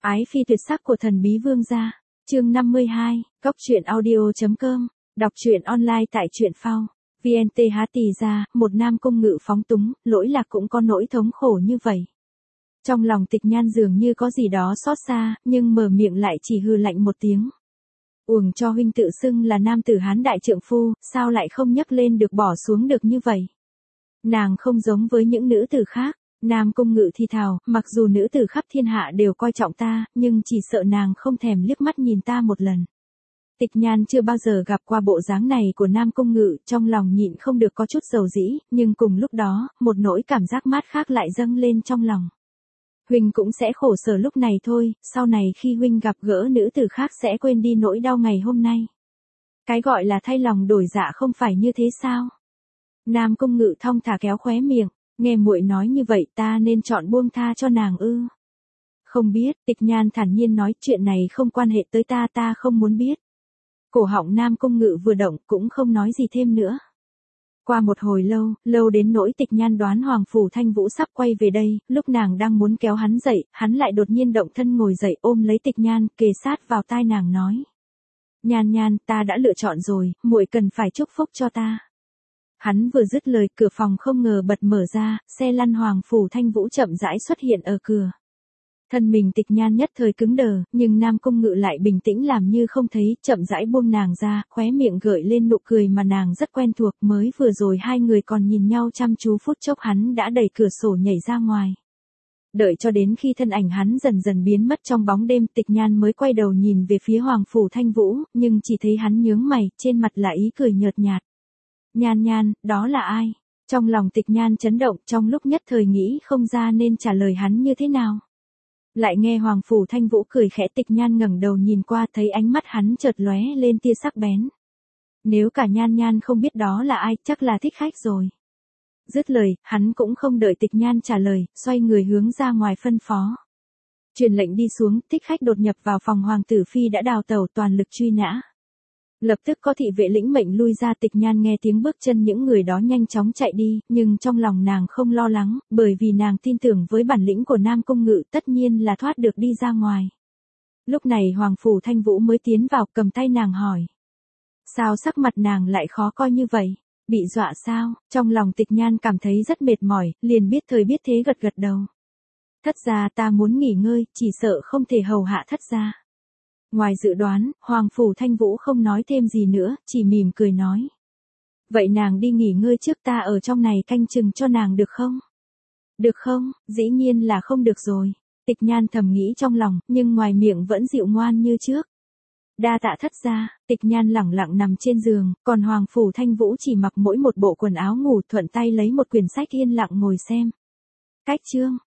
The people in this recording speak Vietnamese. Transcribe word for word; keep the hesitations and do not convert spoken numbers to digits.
Ái phi tuyệt sắc của thần bí vương gia. Chương năm mươi hai, cốc truyện audio chấm com, đọc truyện online tại truyện phao. vê en tê há tì ra, một nam công ngự phóng túng, lỗi lạc cũng có nỗi thống khổ như vậy. Trong lòng Tịch Nhan dường như có gì đó xót xa, nhưng mở miệng lại chỉ hừ lạnh một tiếng. Uổng cho huynh tự xưng là nam tử Hán đại trượng phu, sao lại không nhấc lên được bỏ xuống được như vậy? Nàng không giống với những nữ tử khác. Nam công ngự thi thào, mặc dù nữ tử khắp thiên hạ đều coi trọng ta, nhưng chỉ sợ nàng không thèm liếc mắt nhìn ta một lần. Tịch Nhan chưa bao giờ gặp qua bộ dáng này của Nam công ngự, trong lòng nhịn không được có chút dầu dĩ, nhưng cùng lúc đó, một nỗi cảm giác mát khác lại dâng lên trong lòng. Huynh cũng sẽ khổ sở lúc này thôi, sau này khi huynh gặp gỡ nữ tử khác sẽ quên đi nỗi đau ngày hôm nay. Cái gọi là thay lòng đổi dạ không phải như thế sao? Nam công ngự thong thả kéo khóe miệng. Nghe muội nói như vậy ta nên chọn buông tha cho nàng ư? Không biết, Tịch Nhan thản nhiên nói, chuyện này không quan hệ tới ta, ta không muốn biết. Cổ họng Nam công ngự vừa động, cũng không nói gì thêm nữa. Qua một hồi lâu, lâu đến nỗi Tịch Nhan đoán Hoàng Phủ Thanh Vũ sắp quay về đây, lúc nàng đang muốn kéo hắn dậy, hắn lại đột nhiên động thân ngồi dậy ôm lấy Tịch Nhan, kề sát vào tai nàng nói. Nhan Nhan, ta đã lựa chọn rồi, muội cần phải chúc phúc cho ta. Hắn vừa dứt lời, cửa phòng không ngờ bật mở ra, xe lăn Hoàng Phủ Thanh Vũ chậm rãi xuất hiện ở cửa. Thân mình Tịch Nhan nhất thời cứng đờ, nhưng Nam công ngự lại bình tĩnh làm như không thấy, chậm rãi buông nàng ra, khóe miệng gợi lên nụ cười mà nàng rất quen thuộc, mới vừa rồi hai người còn nhìn nhau chăm chú, phút chốc hắn đã đẩy cửa sổ nhảy ra ngoài. Đợi cho đến khi thân ảnh hắn dần dần biến mất trong bóng đêm, Tịch Nhan mới quay đầu nhìn về phía Hoàng Phủ Thanh Vũ, nhưng chỉ thấy hắn nhướng mày, trên mặt là ý cười nhợt nhạt. Nhan Nhan, đó là ai? Trong lòng Tịch Nhan chấn động, trong lúc nhất thời nghĩ không ra nên trả lời hắn như thế nào. Lại nghe Hoàng Phủ Thanh Vũ cười khẽ, Tịch Nhan ngẩng đầu nhìn qua, thấy ánh mắt hắn chợt lóe lên tia sắc bén. Nếu cả Nhan Nhan không biết đó là ai, chắc là thích khách rồi. Dứt lời, hắn cũng không đợi Tịch Nhan trả lời, xoay người hướng ra ngoài phân phó. Truyền lệnh đi xuống, thích khách đột nhập vào phòng Hoàng tử phi đã đào tẩu, toàn lực truy nã. Lập tức có thị vệ lĩnh mệnh lui ra. Tịch Nhan nghe tiếng bước chân những người đó nhanh chóng chạy đi, nhưng trong lòng nàng không lo lắng, bởi vì nàng tin tưởng với bản lĩnh của Nam công ngự tất nhiên là thoát được đi ra ngoài. Lúc này Hoàng Phủ Thanh Vũ mới tiến vào, cầm tay nàng hỏi. Sao sắc mặt nàng lại khó coi như vậy? Bị dọa sao? Trong lòng Tịch Nhan cảm thấy rất mệt mỏi, liền biết thời biết thế gật gật đầu. Thất gia, ta muốn nghỉ ngơi, chỉ sợ không thể hầu hạ thất gia. Ngoài dự đoán, Hoàng Phủ Thanh Vũ không nói thêm gì nữa, chỉ mỉm cười nói. Vậy nàng đi nghỉ ngơi trước, ta ở trong này canh chừng cho nàng được không? Được không? Dĩ nhiên là không được rồi. Tịch Nhan thầm nghĩ trong lòng, nhưng ngoài miệng vẫn dịu ngoan như trước. Đa tạ thất gia. Tịch Nhan lẳng lặng nằm trên giường, còn Hoàng Phủ Thanh Vũ chỉ mặc mỗi một bộ quần áo ngủ, thuận tay lấy một quyển sách yên lặng ngồi xem. Cách chương.